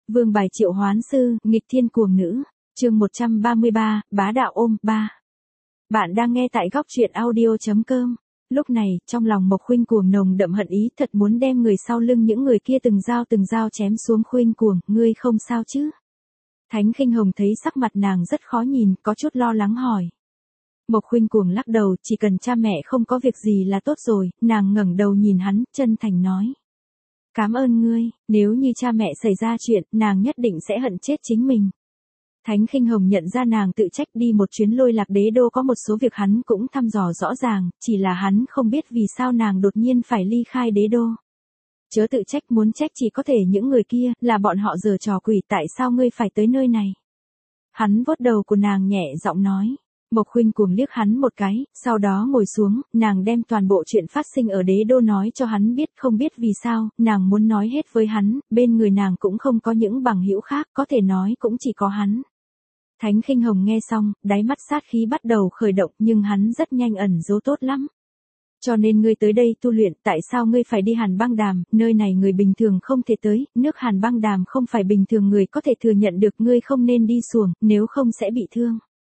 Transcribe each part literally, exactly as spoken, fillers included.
Vương bài triệu hoán sư, nghịch thiên cuồng nữ. Chương một trăm ba mươi ba, bá đạo ôm ba. Bạn đang nghe tại góc truyện audio chấm com. Lúc này, trong lòng Mộc Khuynh Cuồng nồng đậm hận ý, thật muốn đem người sau lưng những người kia từng dao từng dao chém xuống. Khuynh Cuồng, ngươi không sao chứ? Thánh Khinh Hồng thấy sắc mặt nàng rất khó nhìn, có chút lo lắng hỏi. Mộc Khuynh Cuồng lắc đầu, chỉ cần cha mẹ không có việc gì là tốt rồi. Nàng ngẩng đầu nhìn hắn, chân thành nói. Cảm ơn ngươi, nếu như cha mẹ xảy ra chuyện, nàng nhất định sẽ hận chết chính mình. Thánh Khinh Hồng nhận ra nàng tự trách, đi một chuyến Lôi Lạc Đế Đô có một số việc hắn cũng thăm dò rõ ràng, chỉ là hắn không biết vì sao nàng đột nhiên phải ly khai đế đô. Chớ tự trách, muốn trách chỉ có thể những người kia, là bọn họ giở trò quỷ, tại sao ngươi phải tới nơi này? Hắn vuốt đầu của nàng nhẹ giọng nói. Mộc Khuynh Cuồng liếc hắn một cái, sau đó ngồi xuống, nàng đem toàn bộ chuyện phát sinh ở đế đô nói cho hắn biết. Không biết vì sao, nàng muốn nói hết với hắn, bên người nàng cũng không có những bằng hữu khác, có thể nói cũng chỉ có hắn. Thánh Khinh Hồng nghe xong, đáy mắt sát khí bắt đầu khởi động, nhưng hắn rất nhanh ẩn giấu tốt lắm. Cho nên ngươi tới đây tu luyện, tại sao ngươi phải đi Hàn Băng Đàm, nơi này người bình thường không thể tới, nước Hàn Băng Đàm không phải bình thường người có thể thừa nhận được, ngươi không nên đi xuồng, nếu không sẽ bị thương.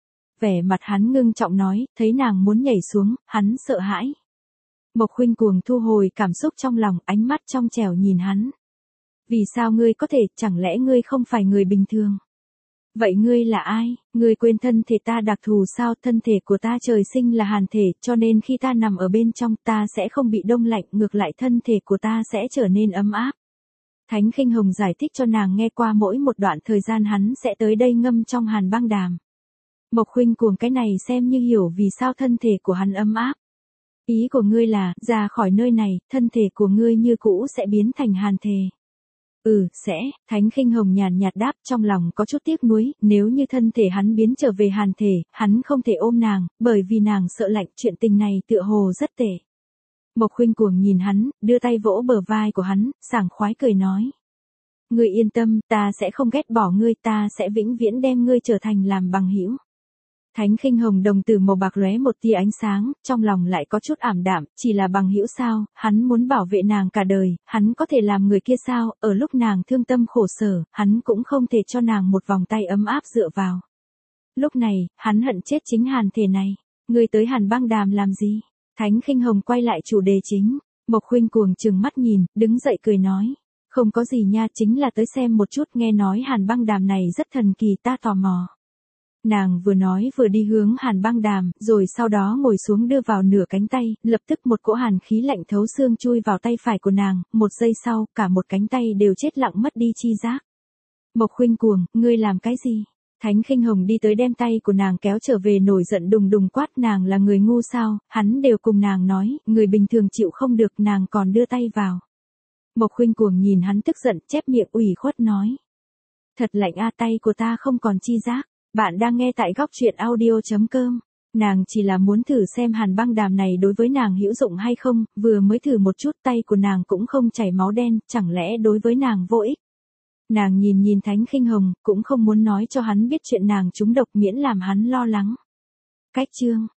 Vẻ mặt hắn ngưng trọng nói, thấy nàng muốn nhảy xuống, hắn sợ hãi. Mộc Khuynh Cuồng thu hồi cảm xúc trong lòng, ánh mắt trong trẻo nhìn hắn. Vì sao ngươi có thể, chẳng lẽ ngươi không phải người bình thường? Vậy ngươi là ai? Ngươi quên thân thể ta đặc thù sao? Thân thể của ta trời sinh là hàn thể, cho nên khi ta nằm ở bên trong ta sẽ không bị đông lạnh, ngược lại thân thể của ta sẽ trở nên ấm áp. Thánh Khinh Hồng giải thích cho nàng nghe qua mỗi một đoạn thời gian hắn sẽ tới đây ngâm trong Hàn Băng Đàm. Mộc Khuynh Cuồng cái này xem như hiểu vì sao thân thể của hắn ấm áp. Ý của ngươi là, ra khỏi nơi này, thân thể của ngươi như cũ sẽ biến thành hàn thể. Ừ, sẽ, Thánh Khinh Hồng nhàn nhạt đáp, trong lòng có chút tiếc nuối, nếu như thân thể hắn biến trở về hàn thể, hắn không thể ôm nàng, bởi vì nàng sợ lạnh, chuyện tình này tựa hồ rất tệ. Mộc Khuynh Cuồng nhìn hắn, đưa tay vỗ bờ vai của hắn, sảng khoái cười nói. Ngươi yên tâm, ta sẽ không ghét bỏ ngươi, ta sẽ vĩnh viễn đem ngươi trở thành làm bằng hữu. Thánh Khinh Hồng đồng tử màu bạc lóe một tia ánh sáng, trong lòng lại có chút ảm đạm, chỉ là bằng hữu sao, hắn muốn bảo vệ nàng cả đời, hắn có thể làm người kia sao, ở lúc nàng thương tâm khổ sở, hắn cũng không thể cho nàng một vòng tay ấm áp dựa vào. Lúc này, hắn hận chết chính hàn thể này. Ngươi tới Hàn Băng Đàm làm gì? Thánh Khinh Hồng quay lại chủ đề chính. Mộc Khuynh Cuồng trừng mắt nhìn, đứng dậy cười nói. Không có gì nha, chính là tới xem một chút, nghe nói Hàn Băng Đàm này rất thần kỳ, ta tò mò. Nàng vừa nói vừa đi hướng Hàn Băng Đàm, rồi sau đó ngồi xuống đưa vào nửa cánh tay, lập tức một cỗ hàn khí lạnh thấu xương chui vào tay phải của nàng, một giây sau, cả một cánh tay đều chết lặng mất đi chi giác. Mộc Khuynh Cuồng, ngươi làm cái gì? Thánh Khinh Hồng đi tới đem tay của nàng kéo trở về, nổi giận đùng đùng quát, nàng là người ngu sao, hắn đều cùng nàng nói, người bình thường chịu không được, nàng còn đưa tay vào. Mộc Khuynh Cuồng nhìn hắn tức giận, chép miệng ủy khuất nói. Thật lạnh a, tay của ta không còn chi giác. Bạn đang nghe tại góc truyện audio chấm com. Nàng chỉ là muốn thử xem Hàn Băng Đàm này đối với nàng hữu dụng hay không, vừa mới thử một chút tay của nàng cũng không chảy máu đen, chẳng lẽ đối với nàng vô ích. Nàng nhìn nhìn Thánh Khinh Hồng, cũng không muốn nói cho hắn biết chuyện nàng trúng độc, miễn làm hắn lo lắng. Cách chương.